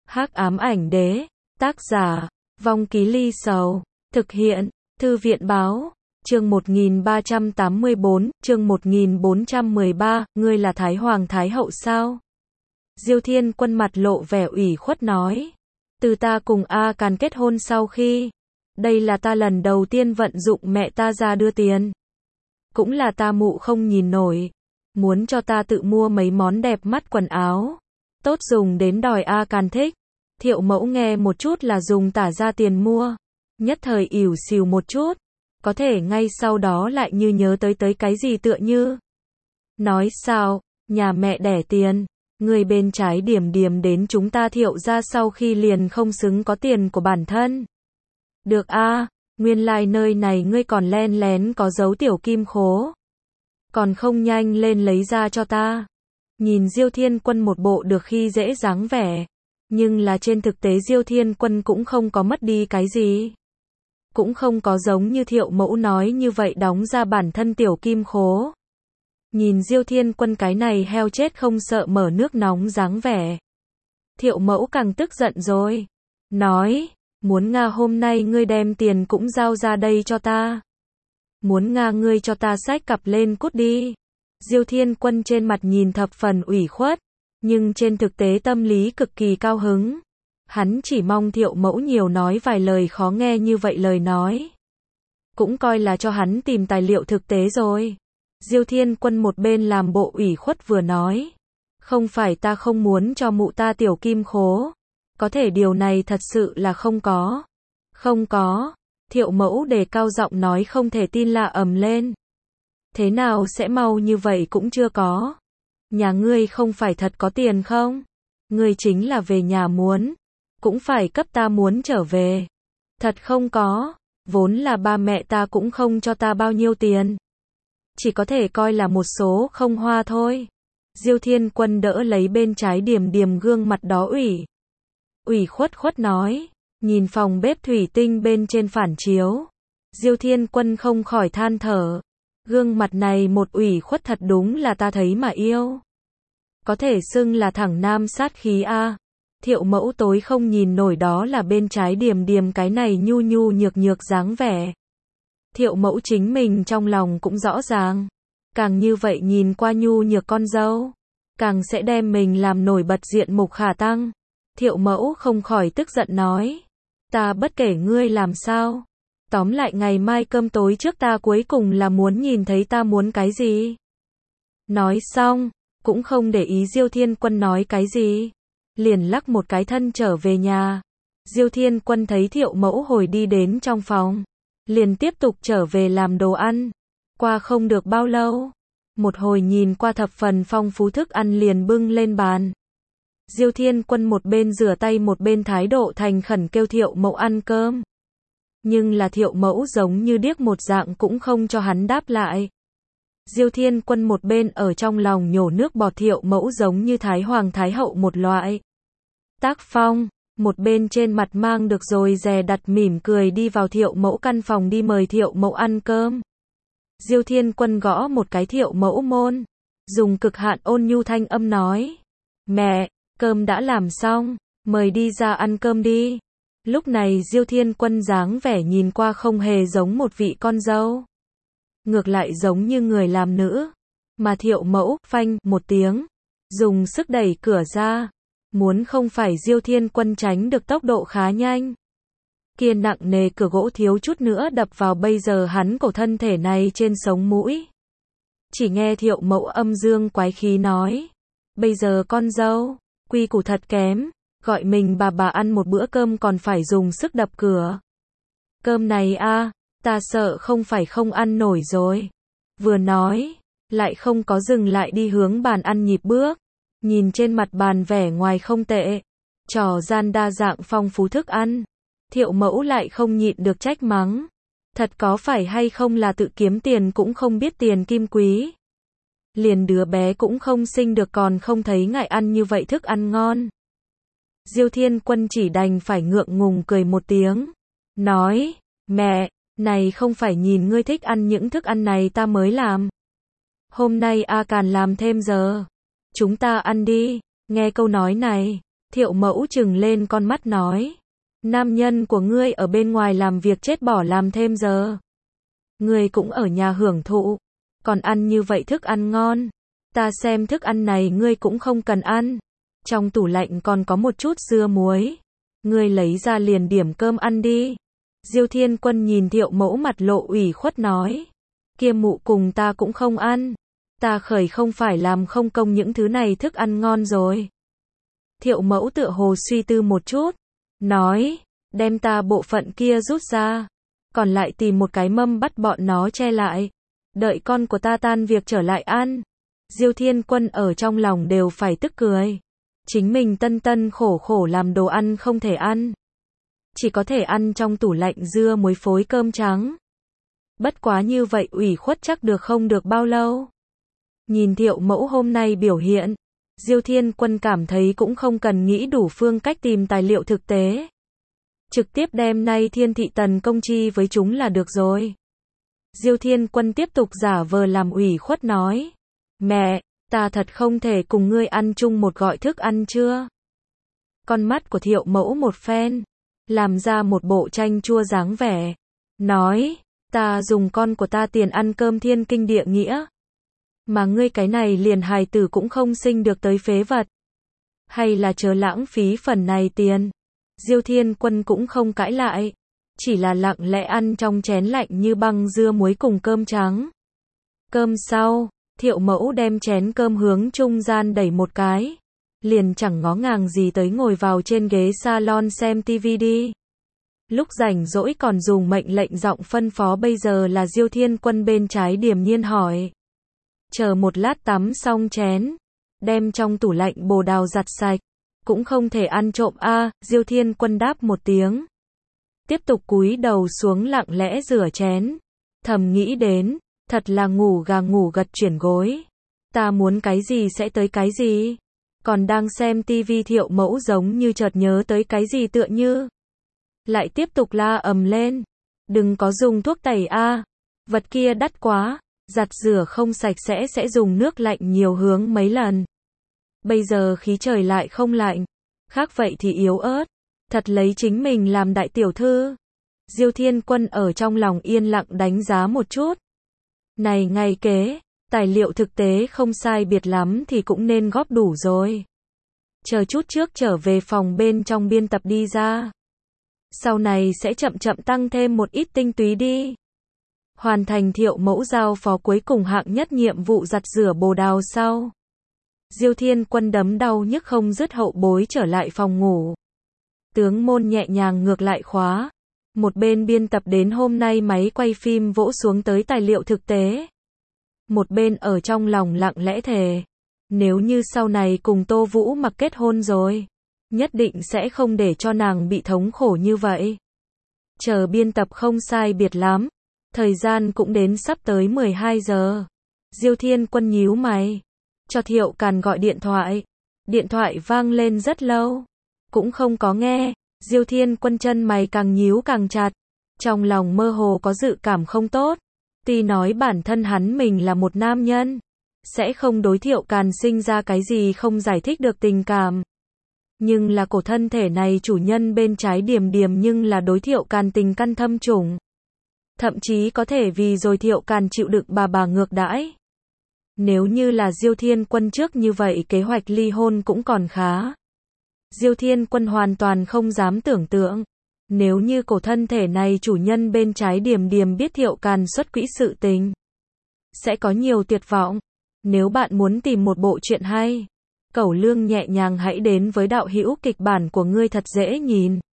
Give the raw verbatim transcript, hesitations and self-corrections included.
Hắc ám ảnh đế, tác giả, Vong Ký Ly Sầu, thực hiện, Thư viện báo, chương một nghìn ba trăm tám mươi bốn, chương một nghìn bốn trăm mười ba, ngươi là Thái Hoàng Thái Hậu sao? Diêu Thiên Quân mặt lộ vẻ ủy khuất nói, từ ta cùng A Càn kết hôn sau khi, đây là ta lần đầu tiên vận dụng mẹ ta ra đưa tiền. Cũng là ta mụ không nhìn nổi, muốn cho ta tự mua mấy món đẹp mắt quần áo, tốt dùng đến đòi A Càn thích. Thiệu Mẫu nghe một chút là dùng tả ra tiền mua, nhất thời ỉu xìu một chút, có thể ngay sau đó lại như nhớ tới tới cái gì tựa như. Nói sao, nhà mẹ đẻ tiền, người bên trái điểm điểm đến chúng ta Thiệu ra sau khi liền không xứng có tiền của bản thân. Được a, nguyên lai like nơi này ngươi còn len lén có dấu tiểu kim khố. Còn không nhanh lên lấy ra cho ta. Nhìn Diêu Thiên Quân một bộ được khi dễ dáng vẻ. Nhưng là trên thực tế Diêu Thiên Quân cũng không có mất đi cái gì. Cũng không có giống như Thiệu Mẫu nói như vậy đóng ra bản thân tiểu kim khố. Nhìn Diêu Thiên Quân cái này heo chết không sợ mở nước nóng dáng vẻ. Thiệu Mẫu càng tức giận rồi. Nói, muốn Nga hôm nay ngươi đem tiền cũng giao ra đây cho ta. Muốn Nga ngươi cho ta xách cặp lên cút đi. Diêu Thiên Quân trên mặt nhìn thập phần ủy khuất, nhưng trên thực tế tâm lý cực kỳ cao hứng. Hắn chỉ mong Thiệu Mẫu nhiều nói vài lời khó nghe như vậy lời nói. Cũng coi là cho hắn tìm tài liệu thực tế rồi. Diêu Thiên Quân một bên làm bộ ủy khuất vừa nói. Không phải ta không muốn cho mụ ta tiểu kim khố. Có thể điều này thật sự là không có. Không có. Thiệu Mẫu đề cao giọng nói không thể tin là ầm lên. Thế nào sẽ mau như vậy cũng chưa có. Nhà ngươi không phải thật có tiền không? Ngươi chính là về nhà muốn. Cũng phải cấp ta muốn trở về. Thật không có. Vốn là ba mẹ ta cũng không cho ta bao nhiêu tiền. Chỉ có thể coi là một số không hoa thôi. Diêu Thiên Quân đỡ lấy bên trái điểm điểm gương mặt đó ủy. Ủy khuất khuất nói. Nhìn phòng bếp thủy tinh bên trên phản chiếu. Diêu Thiên Quân không khỏi than thở. Gương mặt này một ủy khuất thật đúng là ta thấy mà yêu. Có thể xưng là thẳng nam sát khí a. Thiệu Mẫu tối không nhìn nổi đó là bên trái điểm điểm cái này nhu nhu nhược nhược dáng vẻ. Thiệu Mẫu chính mình trong lòng cũng rõ ràng. Càng như vậy nhìn qua nhu nhược con dâu, càng sẽ đem mình làm nổi bật diện mục khả tăng. Thiệu Mẫu không khỏi tức giận nói. Ta bất kể ngươi làm sao. Tóm lại ngày mai cơm tối trước ta cuối cùng là muốn nhìn thấy ta muốn cái gì. Nói xong, cũng không để ý Diêu Thiên Quân nói cái gì. Liền lắc một cái thân trở về nhà. Diêu Thiên Quân thấy Thiệu Mẫu hồi đi đến trong phòng. Liền tiếp tục trở về làm đồ ăn. Qua không được bao lâu. Một hồi nhìn qua thập phần phong phú thức ăn liền bưng lên bàn. Diêu Thiên Quân một bên rửa tay một bên thái độ thành khẩn kêu Thiệu Mẫu ăn cơm. Nhưng là Thiệu Mẫu giống như điếc một dạng cũng không cho hắn đáp lại. Diêu Thiên Quân một bên ở trong lòng nhổ nước bọt Thiệu Mẫu giống như Thái Hoàng Thái Hậu một loại. Tác phong, một bên trên mặt mang được rồi dè đặt mỉm cười đi vào Thiệu Mẫu căn phòng đi mời Thiệu Mẫu ăn cơm. Diêu Thiên Quân gõ một cái Thiệu Mẫu môn, dùng cực hạn ôn nhu thanh âm nói. Mẹ, cơm đã làm xong, mời đi ra ăn cơm đi. Lúc này Diêu Thiên Quân dáng vẻ nhìn qua không hề giống một vị con dâu. Ngược lại giống như người làm nữ. Mà Thiệu Mẫu, phanh, một tiếng. Dùng sức đẩy cửa ra. Muốn không phải Diêu Thiên Quân tránh được tốc độ khá nhanh. Kia nặng nề cửa gỗ thiếu chút nữa đập vào bây giờ hắn cổ thân thể này trên sống mũi. Chỉ nghe Thiệu Mẫu âm dương quái khí nói. Bây giờ con dâu, quy củ thật kém. Gọi mình bà bà ăn một bữa cơm còn phải dùng sức đập cửa. Cơm này a, ta sợ không phải không ăn nổi rồi. Vừa nói, lại không có dừng lại đi hướng bàn ăn nhịp bước. Nhìn trên mặt bàn vẻ ngoài không tệ. Trò gian đa dạng phong phú thức ăn. Thiệu Mẫu lại không nhịn được trách mắng. Thật có phải hay không là tự kiếm tiền cũng không biết tiền kim quý. Liền đứa bé cũng không sinh được còn không thấy ngại ăn như vậy thức ăn ngon. Diêu Thiên Quân chỉ đành phải ngượng ngùng cười một tiếng. Nói, mẹ, này không phải nhìn ngươi thích ăn những thức ăn này ta mới làm. Hôm nay A Càn làm thêm giờ. Chúng ta ăn đi. Nghe câu nói này, Thiệu Mẫu trừng lên con mắt nói. Nam nhân của ngươi ở bên ngoài làm việc chết bỏ làm thêm giờ. Ngươi cũng ở nhà hưởng thụ. Còn ăn như vậy thức ăn ngon. Ta xem thức ăn này ngươi cũng không cần ăn. Trong tủ lạnh còn có một chút dưa muối. Ngươi lấy ra liền điểm cơm ăn đi. Diêu Thiên Quân nhìn Thiệu Mẫu mặt lộ ủy khuất nói. Kia mụ cùng ta cũng không ăn. Ta khởi không phải làm không công những thứ này thức ăn ngon rồi. Thiệu Mẫu tựa hồ suy tư một chút. Nói, đem ta bộ phận kia rút ra. Còn lại tìm một cái mâm bắt bọn nó che lại. Đợi con của ta tan việc trở lại ăn. Diêu Thiên Quân ở trong lòng đều phải tức cười. Chính mình tân tân khổ khổ làm đồ ăn không thể ăn. Chỉ có thể ăn trong tủ lạnh dưa muối phối cơm trắng. Bất quá như vậy ủy khuất chắc được không được bao lâu. Nhìn Thiệu Mẫu hôm nay biểu hiện, Diêu Thiên Quân cảm thấy cũng không cần nghĩ đủ phương cách tìm tài liệu thực tế. Trực tiếp đem nay Thiên Thị tần công chi với chúng là được rồi. Diêu Thiên Quân tiếp tục giả vờ làm ủy khuất nói. Mẹ, ta thật không thể cùng ngươi ăn chung một gọi thức ăn chưa? Con mắt của Thiệu Mẫu một phen, làm ra một bộ chanh chua dáng vẻ. Nói, ta dùng con của ta tiền ăn cơm thiên kinh địa nghĩa. Mà ngươi cái này liền hài tử cũng không sinh được tới phế vật. Hay là chớ lãng phí phần này tiền. Diêu Thiên Quân cũng không cãi lại. Chỉ là lặng lẽ ăn trong chén lạnh như băng dưa muối cùng cơm trắng. Cơm sau, Thiệu Mẫu đem chén cơm hướng trung gian đẩy một cái. Liền chẳng ngó ngàng gì tới ngồi vào trên ghế salon xem tivi đi. Lúc rảnh rỗi còn dùng mệnh lệnh giọng phân phó bây giờ là Diêu Thiên Quân bên trái điềm nhiên hỏi. Chờ một lát tắm xong chén. Đem trong tủ lạnh bồ đào giặt sạch. Cũng không thể ăn trộm a. À, Diêu Thiên Quân đáp một tiếng. Tiếp tục cúi đầu xuống lặng lẽ rửa chén. Thầm nghĩ đến, thật là ngủ gà ngủ gật chuyển gối. Ta muốn cái gì sẽ tới cái gì. Còn đang xem tivi Thiệu Mẫu giống như chợt nhớ tới cái gì tựa như. Lại tiếp tục la ầm lên. Đừng có dùng thuốc tẩy a. À. Vật kia đắt quá. Giặt rửa không sạch sẽ sẽ dùng nước lạnh nhiều hướng mấy lần. Bây giờ khí trời lại không lạnh. Khác vậy thì yếu ớt. Thật lấy chính mình làm đại tiểu thư. Diêu Thiên Quân ở trong lòng yên lặng đánh giá một chút. Này ngày kế, tài liệu thực tế không sai biệt lắm thì cũng nên góp đủ rồi. Chờ chút trước trở về phòng bên trong biên tập đi ra. Sau này sẽ chậm chậm tăng thêm một ít tinh túy đi. Hoàn thành Thiệu Mẫu giao phó cuối cùng hạng nhất nhiệm vụ giặt rửa bồ đào sau. Diêu Thiên Quân đấm đau nhức không dứt hậu bối trở lại phòng ngủ. Tướng môn nhẹ nhàng ngược lại khóa. Một bên biên tập đến hôm nay máy quay phim vỗ xuống tới tài liệu thực tế. Một bên ở trong lòng lặng lẽ thề. Nếu như sau này cùng Tô Vũ Mặc kết hôn rồi. Nhất định sẽ không để cho nàng bị thống khổ như vậy. Chờ biên tập không sai biệt lắm. Thời gian cũng đến sắp tới mười hai giờ. Diêu Thiên Quân nhíu mày. Cho Thiệu Càn gọi điện thoại. Điện thoại vang lên rất lâu. Cũng không có nghe. Diêu Thiên Quân chân mày càng nhíu càng chặt. Trong lòng mơ hồ có dự cảm không tốt. Tuy nói bản thân hắn mình là một nam nhân. Sẽ không đối Thiệu Càn sinh ra cái gì không giải thích được tình cảm. Nhưng là cổ thân thể này chủ nhân bên trái Điềm Điềm nhưng là đối Thiệu Càn tình căn thâm trùng. Thậm chí có thể vì rồi Thiệu Càn chịu đựng bà bà ngược đãi. Nếu như là Diêu Thiên Quân trước như vậy kế hoạch ly hôn cũng còn khá. Diêu Thiên Quân hoàn toàn không dám tưởng tượng. Nếu như cổ thân thể này chủ nhân bên trái Điềm Điềm biết Thiệu Càn xuất quỹ sự tình. Sẽ có nhiều tuyệt vọng. Nếu bạn muốn tìm một bộ truyện hay. Cẩu Lương nhẹ nhàng hãy đến với đạo hữu kịch bản của ngươi thật dễ nhìn.